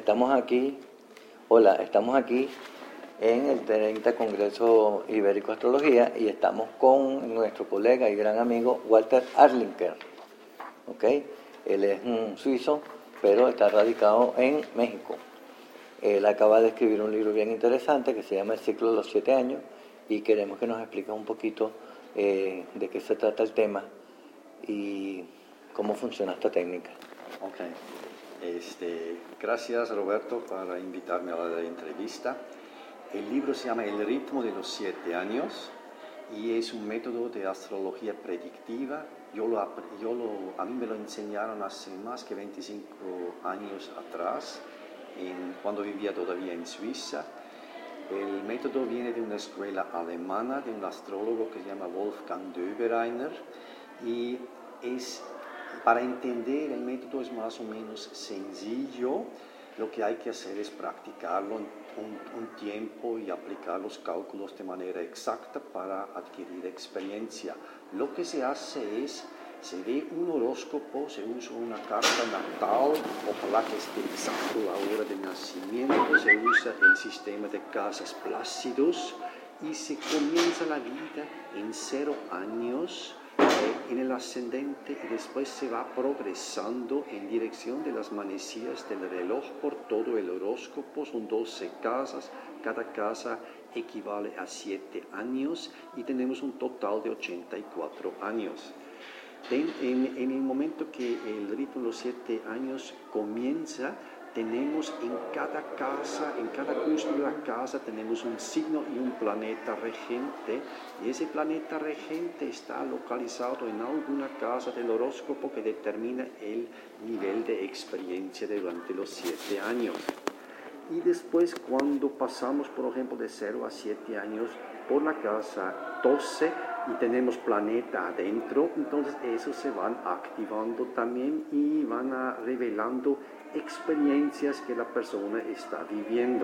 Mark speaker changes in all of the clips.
Speaker 1: estamos aquí. Hola, estamos aquí en el 30 Congreso Ibérico de Astrología y estamos con nuestro colega y gran amigo Walter Arlinker. ¿Okay? Él es un suizo, pero está radicado en México. Él acaba de escribir un libro bien interesante que se llama El ciclo de los 7 años y queremos que nos explique un poquito de qué se trata el tema y cómo funciona esta técnica.
Speaker 2: Ok. Gracias Roberto por invitarme a la entrevista. El libro se llama El ritmo de los 7 años y es un método de astrología predictiva. A mí me lo enseñaron hace más que 25 años atrás, cuando vivía todavía en Suiza. El método viene de una escuela alemana, de un astrólogo que se llama Wolfgang Döbereiner, y para entender el método es más o menos sencillo. Lo que hay que hacer es practicarlo un tiempo y aplicar los cálculos de manera exacta para adquirir experiencia. Lo que se hace es, se ve un horóscopo, se usa una carta natal, ojalá que esté exacto la hora de nacimiento, se usa el sistema de casas Plácidos y se comienza la vida en 0 años en el ascendente y después se va progresando en dirección de las manecillas del reloj por todo el horóscopo. Son 12 casas, cada casa equivale a 7 años y tenemos un total de 84 años. En el momento que el ritmo de los 7 años comienza, tenemos en cada casa, en cada curso de la casa, tenemos un signo y un planeta regente, y ese planeta regente está localizado en alguna casa del horóscopo que determina el nivel de experiencia durante los 7 años. Y después, cuando pasamos, por ejemplo, de 0 a 7 años por la casa 12 y tenemos planeta adentro, entonces esos se van activando también y van revelando experiencias que la persona está viviendo.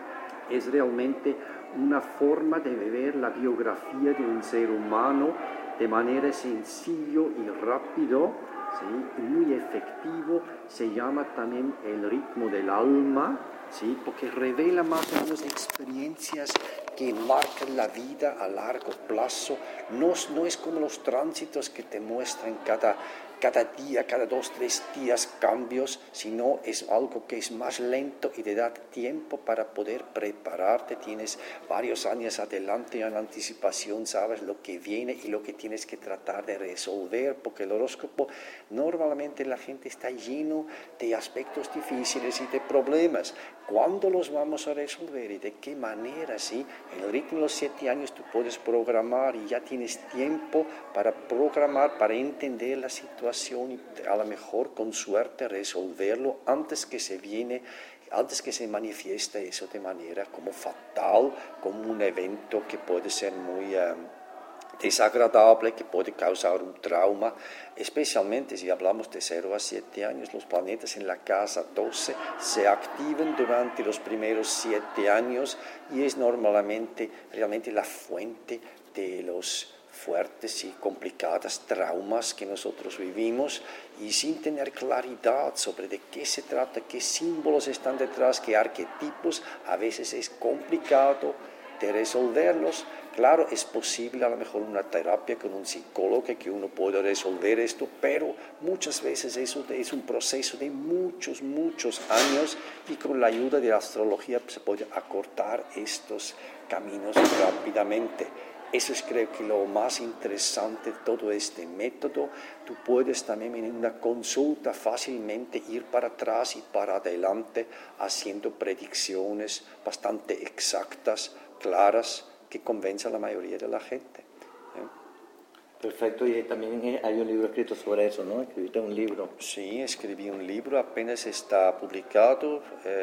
Speaker 2: Es realmente una forma de ver la biografía de un ser humano de manera sencillo y rápido, ¿sí? Y muy efectivo. Se llama también el ritmo del alma, ¿sí? Porque revela más o menos experiencias que marcan la vida a largo plazo. No es como los tránsitos que te muestran cada día, cada 2, 3 días cambios, sino es algo que es más lento y te da tiempo para poder prepararte. Tienes varios años adelante en anticipación, sabes lo que viene y lo que tienes que tratar de resolver, porque el horóscopo normalmente la gente está lleno de aspectos difíciles y de problemas. ¿Cuándo los vamos a resolver y de qué manera? ¿Sí? En el ritmo de los 7 años tú puedes programar y ya tienes tiempo para programar, para entender la situación y a lo mejor con suerte resolverlo antes que se manifieste eso de manera como fatal, como un evento que puede ser muy desagradable, que puede causar un trauma, especialmente si hablamos de 0 a 7 años. Los planetas en la casa 12 se activan durante los primeros 7 años y es normalmente realmente la fuente de los fuertes y complicadas traumas que nosotros vivimos, y sin tener claridad sobre de qué se trata, qué símbolos están detrás, qué arquetipos, a veces es complicado de resolverlos. Claro, es posible a lo mejor una terapia con un psicólogo que uno pueda resolver esto, pero muchas veces eso es un proceso de muchos años y con la ayuda de la astrología se puede acortar estos caminos rápidamente. Eso es, creo que, lo más interesante de todo este método. Tú puedes también en una consulta fácilmente ir para atrás y para adelante haciendo predicciones bastante exactas, claras, que convencen a la mayoría de la gente.
Speaker 1: Perfecto, y también hay un libro escrito sobre eso, ¿no? ¿Escribiste un libro?
Speaker 2: Sí, escribí un libro, apenas está publicado,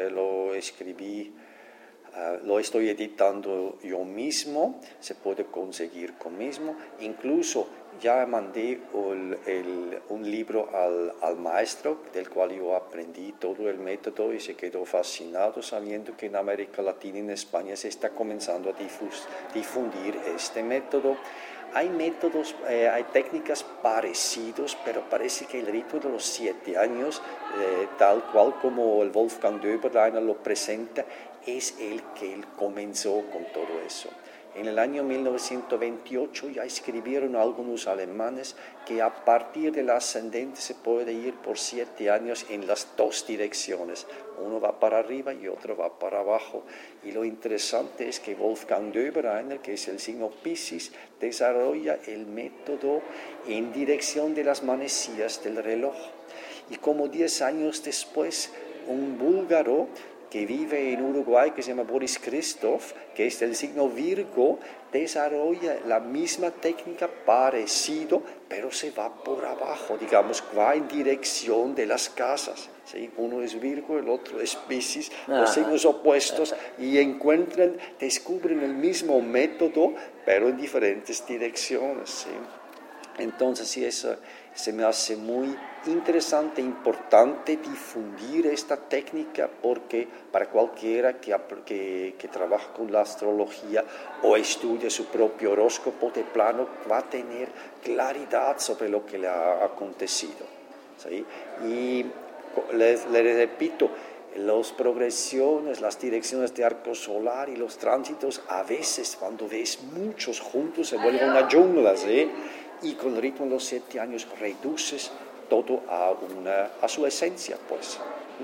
Speaker 2: lo estoy editando yo mismo, se puede conseguir conmigo. Incluso ya mandé un libro al maestro, del cual yo aprendí todo el método y se quedó fascinado sabiendo que en América Latina y en España se está comenzando a difundir este método. Hay métodos, hay técnicas parecidos, pero parece que el ritmo de los 7 años, tal cual como el Wolfgang Döberleiner lo presenta, es el que él comenzó con todo eso. En el año 1928 ya escribieron algunos alemanes que a partir del ascendente se puede ir por 7 años en las dos direcciones. Uno va para arriba y otro va para abajo. Y lo interesante es que Wolfgang Döberleiner, que es el signo Piscis, desarrolla el método en dirección de las manecillas del reloj. Y como 10 años después, un búlgaro que vive en Uruguay, que se llama Boris Christoph, que es del signo Virgo, desarrolla la misma técnica parecido, pero se va por abajo, digamos, va en dirección de las casas. ¿Sí? Uno es Virgo, el otro es Piscis, los signos opuestos, y descubren el mismo método, pero en diferentes direcciones. ¿Sí? Entonces, sí, eso se me hace muy interesante e importante difundir esta técnica, porque para cualquiera que trabaja con la astrología o estudia su propio horóscopo de plano, va a tener claridad sobre lo que le ha acontecido. ¿Sí? Y les repito, las progresiones, las direcciones de arco solar y los tránsitos, a veces cuando ves muchos juntos se vuelve una jungla, ¿sí? Y con el ritmo de los 7 años reduces todo a su esencia, pues.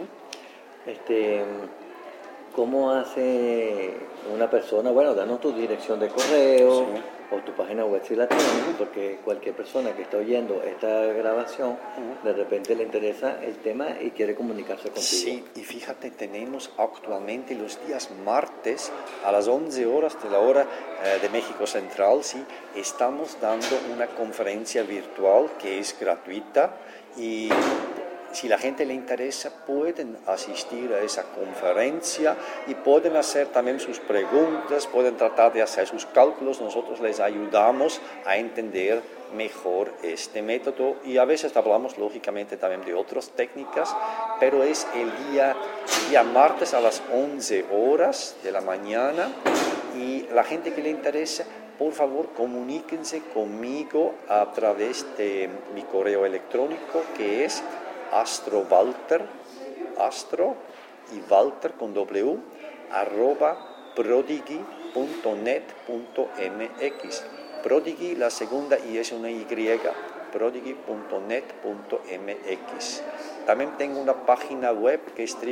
Speaker 1: ¿Cómo hace una persona? Bueno, danos tu dirección de correo, sí, o tu página web si la tienes, porque cualquier persona que está oyendo esta grabación, de repente le interesa el tema y quiere comunicarse contigo.
Speaker 2: Sí, y fíjate, tenemos actualmente los días martes a las 11 horas de la hora de México Central, sí, estamos dando una conferencia virtual que es gratuita, y si la gente le interesa, pueden asistir a esa conferencia y pueden hacer también sus preguntas, pueden tratar de hacer sus cálculos. Nosotros les ayudamos a entender mejor este método, y a veces hablamos lógicamente también de otras técnicas, pero es el día martes a las 11 horas de la mañana, y la gente que le interesa, por favor, comuníquense conmigo a través de mi correo electrónico, que es astrowalter, astro y Walter con W, @prodigy.net.mx. Prodigy, la segunda I es una Y, prodigy.net.mx. También tengo una página web que es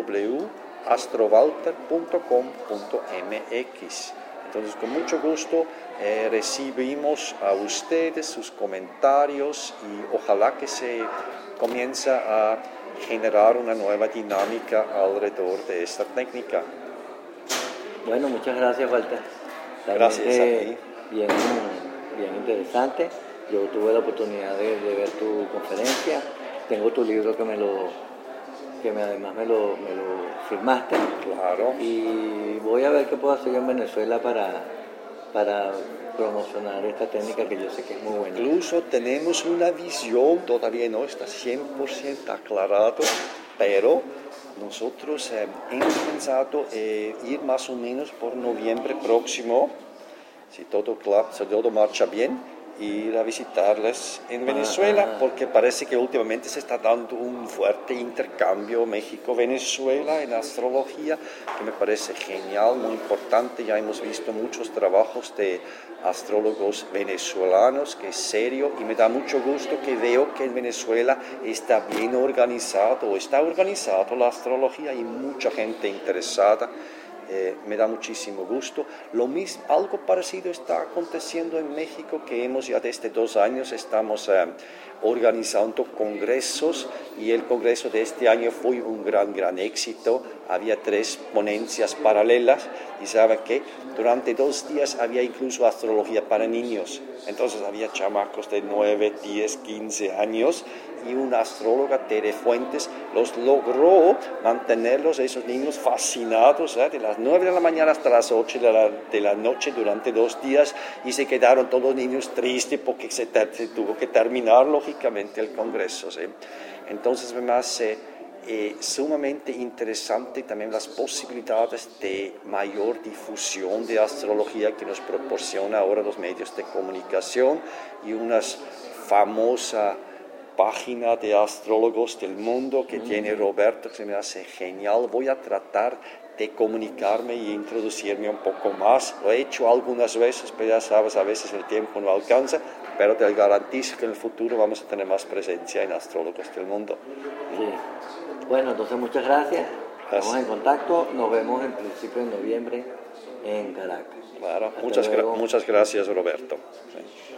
Speaker 2: www.astrowalter.com.mx. Entonces, con mucho gusto recibimos a ustedes sus comentarios, y ojalá que se comienza a generar una nueva dinámica alrededor de esta técnica.
Speaker 1: Bueno, muchas gracias, Walter.
Speaker 2: Gracias a ti.
Speaker 1: Bien interesante. Yo tuve la oportunidad de ver tu conferencia. Tengo tu libro además me lo firmaste.
Speaker 2: Claro.
Speaker 1: Y voy a ver qué puedo hacer en Venezuela para promocionar esta técnica, que yo sé que es muy buena.
Speaker 2: Incluso tenemos una visión, todavía no está 100% aclarado, pero nosotros hemos pensado ir más o menos por noviembre próximo, si todo marcha bien, ir a visitarles en Venezuela, porque parece que últimamente se está dando un fuerte intercambio México-Venezuela en astrología, que me parece genial, muy importante. Ya hemos visto muchos trabajos de astrólogos venezolanos, que es serio, y me da mucho gusto que veo que en Venezuela está bien organizado, está organizado la astrología, y mucha gente interesada. Me da muchísimo gusto. Lo mismo, algo parecido está aconteciendo en México, que hemos ya desde 2 años estamos organizando congresos, y el congreso de este año fue un gran éxito. Había 3 ponencias paralelas, y saben que durante 2 días había incluso astrología para niños. Entonces había chamacos de 9, 10, 15 años, y una astróloga, Tere Fuentes, los logró mantenerlos, esos niños, fascinados, de las 9 de la mañana hasta las 8 de la noche durante 2 días, y se quedaron todos los niños tristes porque se tuvo que terminar lógicamente el congreso. ¿Sí? Entonces me hace sumamente interesante también las posibilidades de mayor difusión de astrología que nos proporciona ahora los medios de comunicación y una famosa página de astrólogos del mundo que tiene Roberto, que me hace genial. Voy a tratar de comunicarme y introducirme un poco más. Lo he hecho algunas veces, pero ya sabes, a veces el tiempo no alcanza, pero te garantizo que en el futuro vamos a tener más presencia en astrólogos del mundo.
Speaker 1: Sí. Bueno, entonces muchas gracias.
Speaker 2: Gracias.
Speaker 1: Estamos en contacto. Nos vemos en principio de noviembre en Caracas.
Speaker 2: Claro,
Speaker 1: Hasta luego.
Speaker 2: muchas gracias, Roberto. Sí.